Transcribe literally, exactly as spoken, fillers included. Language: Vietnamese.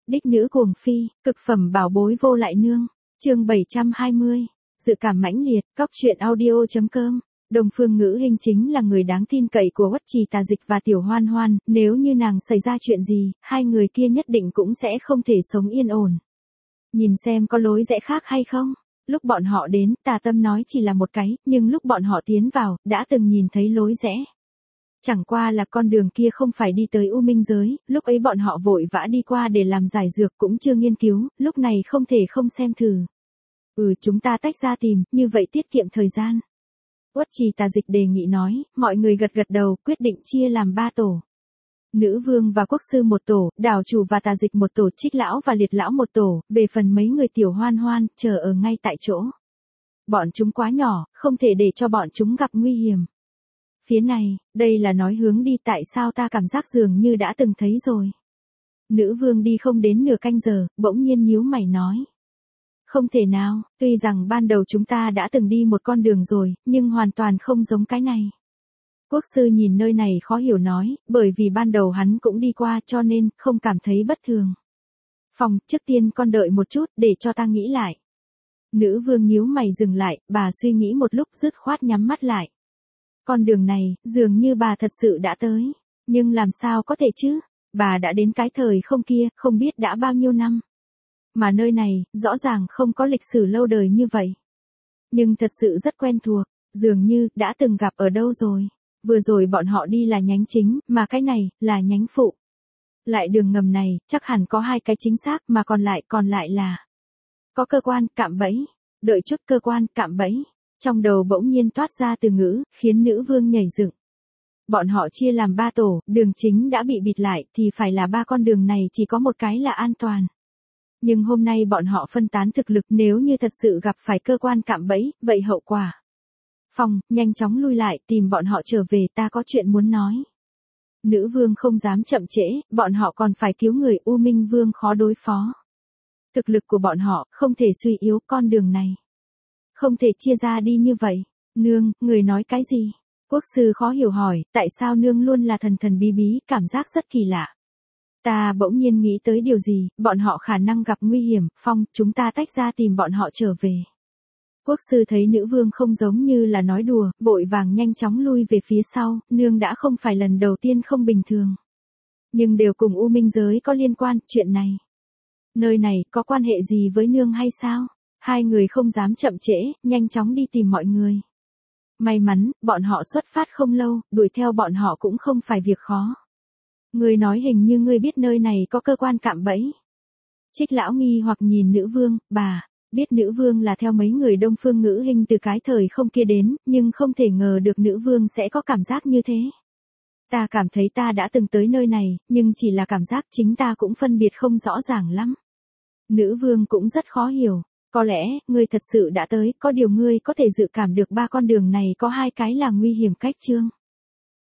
Đích nữ cuồng phi, cực phẩm bảo bối vô lại nương. Chương bảy trăm hai mươi. Dự cảm mãnh liệt, cóc truyện audio chấm com. Đồng Phương Ngữ Hinh chính là người đáng tin cậy của Uất Trì Tà Dịch và Tiểu Hoan Hoan, nếu như nàng xảy ra chuyện gì, hai người kia nhất định cũng sẽ không thể sống yên ổn. Nhìn xem có lối rẽ khác hay không? Lúc bọn họ đến, Tà Tâm nói chỉ là một cái, nhưng lúc bọn họ tiến vào, đã từng nhìn thấy lối rẽ. Chẳng qua là con đường kia không phải đi tới U Minh giới, lúc ấy bọn họ vội vã đi qua để làm giải dược cũng chưa nghiên cứu, lúc này không thể không xem thử. Ừ, chúng ta tách ra tìm, như vậy tiết kiệm thời gian. Uất Trì Tà Dịch đề nghị nói, mọi người gật gật đầu, quyết định chia làm ba tổ. Nữ vương và quốc sư một tổ, đảo chủ và Tà Dịch một tổ, Trích lão và Liệt lão một tổ, về phần mấy người Tiểu Hoan Hoan, chờ ở ngay tại chỗ. Bọn chúng quá nhỏ, không thể để cho bọn chúng gặp nguy hiểm. Phía này, đây là nói hướng đi, tại sao ta cảm giác dường như đã từng thấy rồi. Nữ vương đi không đến nửa canh giờ, bỗng nhiên nhíu mày nói. Không thể nào, tuy rằng ban đầu chúng ta đã từng đi một con đường rồi, nhưng hoàn toàn không giống cái này. Quốc sư nhìn nơi này khó hiểu nói, bởi vì ban đầu hắn cũng đi qua cho nên không cảm thấy bất thường. Phòng, trước tiên con đợi một chút để cho ta nghĩ lại. Nữ vương nhíu mày dừng lại, bà suy nghĩ một lúc dứt khoát nhắm mắt lại. Con đường này, dường như bà thật sự đã tới, nhưng làm sao có thể chứ, bà đã đến cái thời không kia, không biết đã bao nhiêu năm. Mà nơi này, rõ ràng không có lịch sử lâu đời như vậy. Nhưng thật sự rất quen thuộc, dường như đã từng gặp ở đâu rồi. Vừa rồi bọn họ đi là nhánh chính, mà cái này, là nhánh phụ. Lại đường ngầm này, chắc hẳn có hai cái chính xác mà còn lại còn lại là. Có cơ quan, cạm bẫy. Đợi chút, cơ quan, cạm bẫy. Trong đầu bỗng nhiên toát ra từ ngữ, khiến nữ vương nhảy dựng. Bọn họ chia làm ba tổ, đường chính đã bị bịt lại thì phải là ba con đường này chỉ có một cái là an toàn. Nhưng hôm nay bọn họ phân tán thực lực, nếu như thật sự gặp phải cơ quan cạm bẫy, vậy hậu quả. Phòng, nhanh chóng lui lại, tìm bọn họ trở về, ta có chuyện muốn nói. Nữ vương không dám chậm trễ, bọn họ còn phải cứu người, U Minh vương khó đối phó. Thực lực của bọn họ không thể suy yếu, con đường này. Không thể chia ra đi như vậy. Nương, người nói cái gì? Quốc sư khó hiểu hỏi, tại sao nương luôn là thần thần bí bí, cảm giác rất kỳ lạ. Ta bỗng nhiên nghĩ tới điều gì, bọn họ khả năng gặp nguy hiểm, Phong, chúng ta tách ra tìm bọn họ trở về. Quốc sư thấy nữ vương không giống như là nói đùa, vội vàng nhanh chóng lui về phía sau, nương đã không phải lần đầu tiên không bình thường. Nhưng đều cùng U Minh giới có liên quan, chuyện này. Nơi này có quan hệ gì với nương hay sao? Hai người không dám chậm trễ, nhanh chóng đi tìm mọi người. May mắn, bọn họ xuất phát không lâu, đuổi theo bọn họ cũng không phải việc khó. Người nói hình như ngươi biết nơi này có cơ quan cạm bẫy. Trích lão nghi hoặc nhìn nữ vương, bà, biết nữ vương là theo mấy người Đông Phương Ngữ Hinh từ cái thời không kia đến, nhưng không thể ngờ được nữ vương sẽ có cảm giác như thế. Ta cảm thấy ta đã từng tới nơi này, nhưng chỉ là cảm giác, chính ta cũng phân biệt không rõ ràng lắm. Nữ vương cũng rất khó hiểu. Có lẽ, ngươi thật sự đã tới, có điều ngươi có thể dự cảm được ba con đường này có hai cái là nguy hiểm cách chương.